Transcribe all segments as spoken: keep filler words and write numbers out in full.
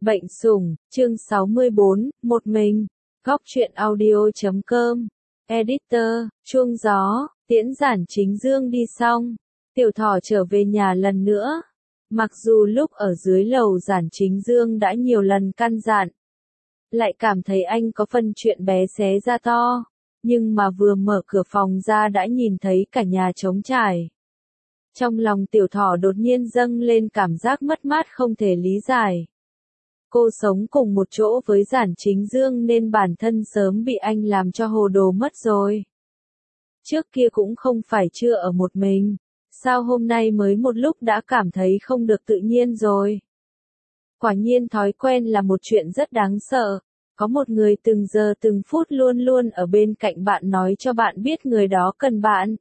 Bệnh sủng, chương sáu mươi bốn, một mình. Góc truyện audio chấm com. Editor, chuông gió, tiễn Giản Chính Dương đi xong. Tiểu Thỏ trở về nhà lần nữa. Mặc dù lúc ở dưới lầu Giản Chính Dương đã nhiều lần căn dặn. Lại cảm thấy anh có phần chuyện bé xé ra to. Nhưng mà vừa mở cửa phòng ra đã nhìn thấy cả nhà trống trải. Trong lòng Tiểu Thỏ đột nhiên dâng lên cảm giác mất mát không thể lý giải. Cô sống cùng một chỗ với Giản Chính Dương nên bản thân sớm bị anh làm cho hồ đồ mất rồi. Trước kia cũng không phải chưa ở một mình, sao hôm nay mới một lúc đã cảm thấy không được tự nhiên rồi. Quả nhiên thói quen là một chuyện rất đáng sợ, có một người từng giờ từng phút luôn luôn ở bên cạnh bạn nói cho bạn biết người đó cần bạn.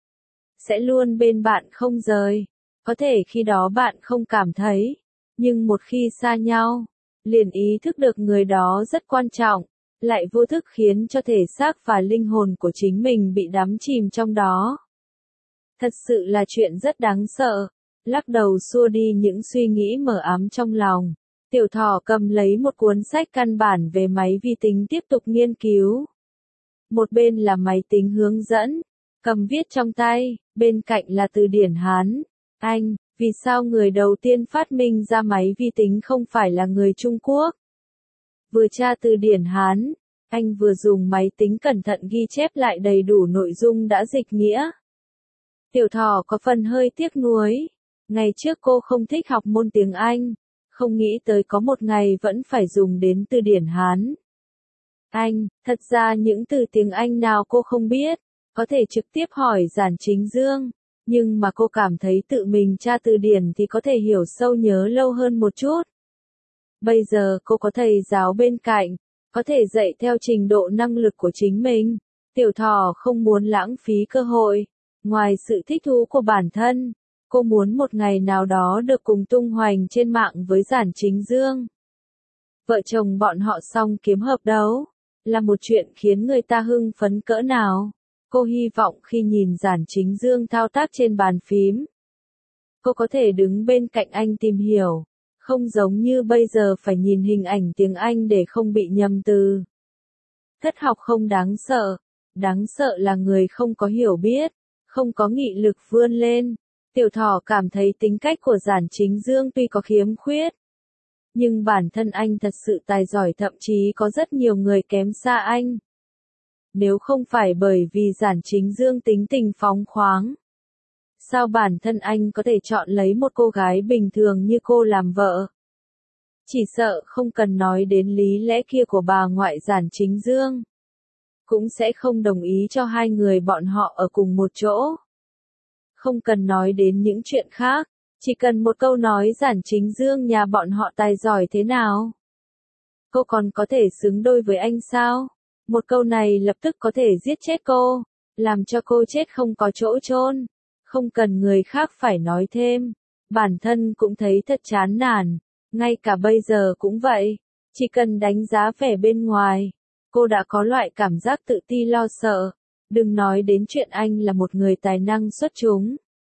Sẽ luôn bên bạn không rời, có thể khi đó bạn không cảm thấy, nhưng một khi xa nhau, liền ý thức được người đó rất quan trọng, lại vô thức khiến cho thể xác và linh hồn của chính mình bị đắm chìm trong đó. Thật sự là chuyện rất đáng sợ. Lắc đầu xua đi những suy nghĩ mờ ám trong lòng, Tiểu Thỏ cầm lấy một cuốn sách căn bản về máy vi tính tiếp tục nghiên cứu. Một bên là máy tính hướng dẫn, cầm viết trong tay, bên cạnh là từ điển Hán. Anh, vì sao người đầu tiên phát minh ra máy vi tính không phải là người Trung Quốc? Vừa tra từ điển Hán, anh vừa dùng máy tính cẩn thận ghi chép lại đầy đủ nội dung đã dịch nghĩa. Tiểu Thỏ có phần hơi tiếc nuối. Ngày trước cô không thích học môn tiếng Anh, không nghĩ tới có một ngày vẫn phải dùng đến từ điển Hán. Anh, thật ra những từ tiếng Anh nào cô không biết, có thể trực tiếp hỏi Giản Chính Dương. Nhưng mà cô cảm thấy tự mình tra từ điển thì có thể hiểu sâu nhớ lâu hơn một chút. Bây giờ cô có thầy giáo bên cạnh, có thể dạy theo trình độ năng lực của chính mình. Tiểu Thỏ không muốn lãng phí cơ hội. Ngoài sự thích thú của bản thân, cô muốn một ngày nào đó được cùng tung hoành trên mạng với Giản Chính Dương. Vợ chồng bọn họ song kiếm hợp đấu, là một chuyện khiến người ta hưng phấn cỡ nào. Cô hy vọng khi nhìn Giản Chính Dương thao tác trên bàn phím, cô có thể đứng bên cạnh anh tìm hiểu, không giống như bây giờ phải nhìn hình ảnh tiếng Anh để không bị nhầm từ. Thất học không đáng sợ, đáng sợ là người không có hiểu biết, không có nghị lực vươn lên. Tiểu Thỏ cảm thấy tính cách của Giản Chính Dương tuy có khiếm khuyết, nhưng bản thân anh thật sự tài giỏi, thậm chí có rất nhiều người kém xa anh. Nếu không phải bởi vì Giản Chính Dương tính tình phóng khoáng, sao bản thân anh có thể chọn lấy một cô gái bình thường như cô làm vợ? Chỉ sợ không cần nói đến lý lẽ kia của bà ngoại Giản Chính Dương, cũng sẽ không đồng ý cho hai người bọn họ ở cùng một chỗ. Không cần nói đến những chuyện khác, chỉ cần một câu nói Giản Chính Dương nhà bọn họ tài giỏi thế nào. Cô còn có thể xứng đôi với anh sao? Một câu này lập tức có thể giết chết cô, làm cho cô chết không có chỗ chôn. Không cần người khác phải nói thêm, bản thân cũng thấy thật chán nản, ngay cả bây giờ cũng vậy, chỉ cần đánh giá vẻ bên ngoài, cô đã có loại cảm giác tự ti lo sợ, đừng nói đến chuyện anh là một người tài năng xuất chúng.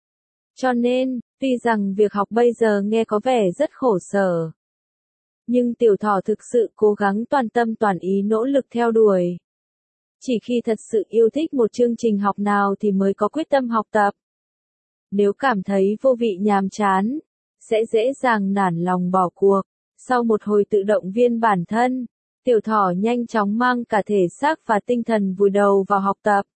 Cho nên, tuy rằng việc học bây giờ nghe có vẻ rất khổ sở, nhưng Tiểu Thỏ thực sự cố gắng toàn tâm toàn ý nỗ lực theo đuổi. Chỉ khi thật sự yêu thích một chương trình học nào thì mới có quyết tâm học tập. Nếu cảm thấy vô vị nhàm chán, sẽ dễ dàng nản lòng bỏ cuộc. Sau một hồi tự động viên bản thân, Tiểu Thỏ nhanh chóng mang cả thể xác và tinh thần vùi đầu vào học tập.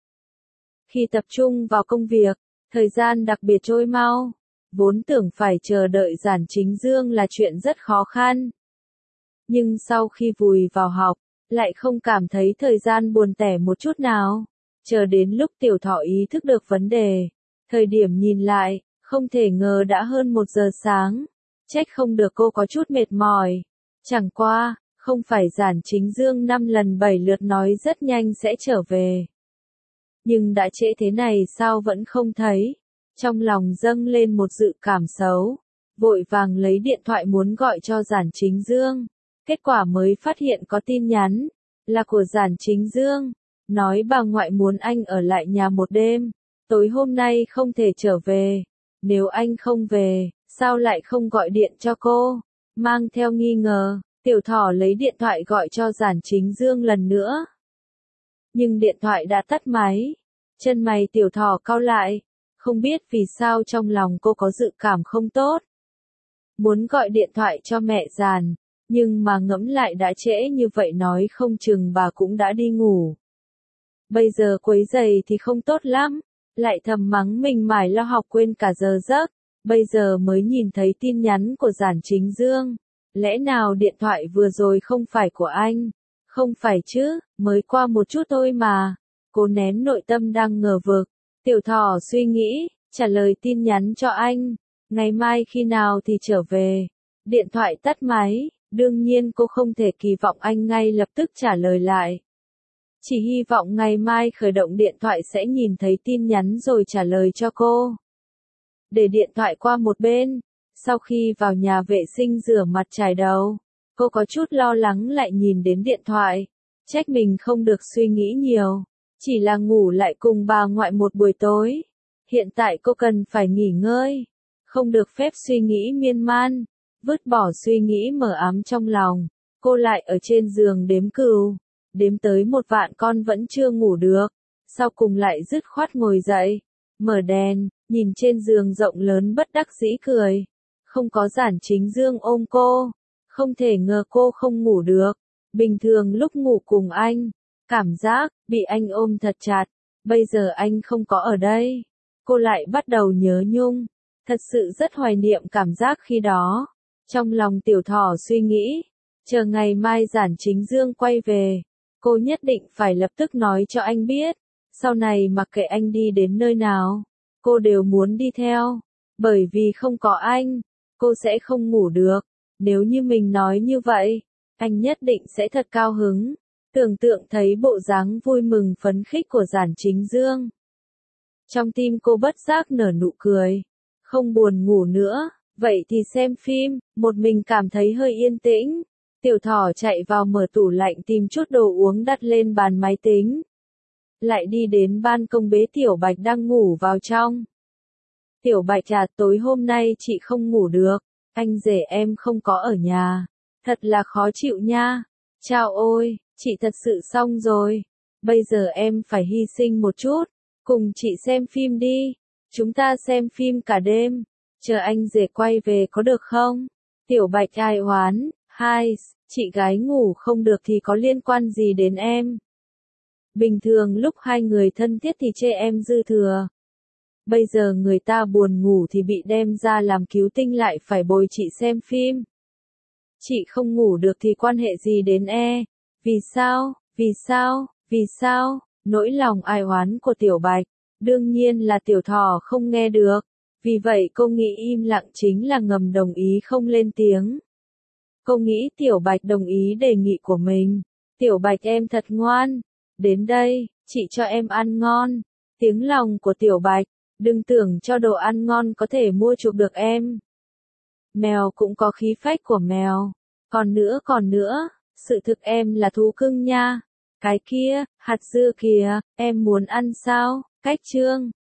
Khi tập trung vào công việc, thời gian đặc biệt trôi mau, vốn tưởng phải chờ đợi Giản Chính Dương là chuyện rất khó khăn. Nhưng sau khi vùi vào học, lại không cảm thấy thời gian buồn tẻ một chút nào. Chờ đến lúc Tiểu Thỏ ý thức được vấn đề, thời điểm nhìn lại, không thể ngờ đã hơn một giờ sáng. Trách không được cô có chút mệt mỏi. Chẳng qua, không phải Giản Chính Dương năm lần bảy lượt nói rất nhanh sẽ trở về. Nhưng đã trễ thế này sao vẫn không thấy? Trong lòng dâng lên một dự cảm xấu, vội vàng lấy điện thoại muốn gọi cho Giản Chính Dương. Kết quả mới phát hiện có tin nhắn, là của Giản Chính Dương, nói bà ngoại muốn anh ở lại nhà một đêm, tối hôm nay không thể trở về. Nếu anh không về, sao lại không gọi điện cho cô, Mang theo nghi ngờ, Tiểu Thỏ lấy điện thoại gọi cho Giản Chính Dương lần nữa. Nhưng điện thoại đã tắt máy. Chân mày Tiểu Thỏ cau lại, không biết vì sao trong lòng cô có dự cảm không tốt. Muốn gọi điện thoại cho mẹ Giản, nhưng mà ngẫm lại đã trễ như vậy nói không chừng bà cũng đã đi ngủ. Bây giờ quấy giày thì không tốt lắm, lại thầm mắng mình mải lo học quên cả giờ giấc, bây giờ mới nhìn thấy tin nhắn của Giản Chính Dương. Lẽ nào điện thoại vừa rồi không phải của anh? Không phải chứ, mới qua một chút thôi mà. Cô nén nội tâm đang ngờ vực. Tiểu Thỏ suy nghĩ, trả lời tin nhắn cho anh. Ngày mai khi nào thì trở về? Điện thoại tắt máy, đương nhiên cô không thể kỳ vọng anh ngay lập tức trả lời lại. Chỉ hy vọng ngày mai khởi động điện thoại sẽ nhìn thấy tin nhắn rồi trả lời cho cô. Để điện thoại qua một bên, sau khi vào nhà vệ sinh rửa mặt chải đầu, cô có chút lo lắng lại nhìn đến điện thoại. Trách mình không được suy nghĩ nhiều, chỉ là ngủ lại cùng bà ngoại một buổi tối. Hiện tại cô cần phải nghỉ ngơi, không được phép suy nghĩ miên man, vứt bỏ suy nghĩ mờ ám trong lòng. Cô lại ở trên giường đếm cừu, đếm tới một vạn con vẫn chưa ngủ được, sau cùng lại dứt khoát ngồi dậy, mở đèn, nhìn trên giường rộng lớn bất đắc dĩ cười. Không có Giản Chính Dương ôm cô, không thể ngờ cô không ngủ được. Bình thường lúc ngủ cùng anh, cảm giác bị anh ôm thật chặt, bây giờ anh không có ở đây, cô lại bắt đầu nhớ nhung, thật sự rất hoài niệm cảm giác khi đó. Trong lòng Tiểu Thỏ suy nghĩ, chờ ngày mai Giản Chính Dương quay về, cô nhất định phải lập tức nói cho anh biết, sau này mặc kệ anh đi đến nơi nào, cô đều muốn đi theo, bởi vì không có anh, cô sẽ không ngủ được. Nếu như mình nói như vậy, anh nhất định sẽ thật cao hứng. Tưởng tượng thấy bộ dáng vui mừng phấn khích của Giản Chính Dương, trong tim cô bất giác nở nụ cười. Không buồn ngủ nữa, vậy thì xem phim, một mình cảm thấy hơi yên tĩnh. Tiểu Thỏ chạy vào mở tủ lạnh tìm chút đồ uống đặt lên bàn máy tính. Lại đi đến ban công bế Tiểu Bạch đang ngủ vào trong. Tiểu Bạch à, tối hôm nay chị không ngủ được, anh rể em không có ở nhà, thật là khó chịu nha. Chao ôi, chị thật sự xong rồi, bây giờ em phải hy sinh một chút, cùng chị xem phim đi, chúng ta xem phim cả đêm, chờ anh rể quay về có được không? Tiểu Bạch ai oán, hai, chị gái ngủ không được thì có liên quan gì đến em? Bình thường lúc hai người thân thiết thì chê em dư thừa. Bây giờ người ta buồn ngủ thì bị đem ra làm cứu tinh lại phải bồi chị xem phim. Chị không ngủ được thì quan hệ gì đến e? Vì sao, vì sao, vì sao? Nỗi lòng ai oán của Tiểu Bạch, đương nhiên là Tiểu Thỏ không nghe được. Vì vậy cô nghĩ im lặng chính là ngầm đồng ý không lên tiếng. Cô nghĩ Tiểu Bạch đồng ý đề nghị của mình. Tiểu Bạch em thật ngoan. Đến đây, chị cho em ăn ngon. Tiếng lòng của Tiểu Bạch, đừng tưởng cho đồ ăn ngon có thể mua chuộc được em. Mèo cũng có khí phách của mèo. Còn nữa còn nữa, sự thực em là thú cưng nha. Cái kia, hạt dưa kìa, em muốn ăn sao? Cách chương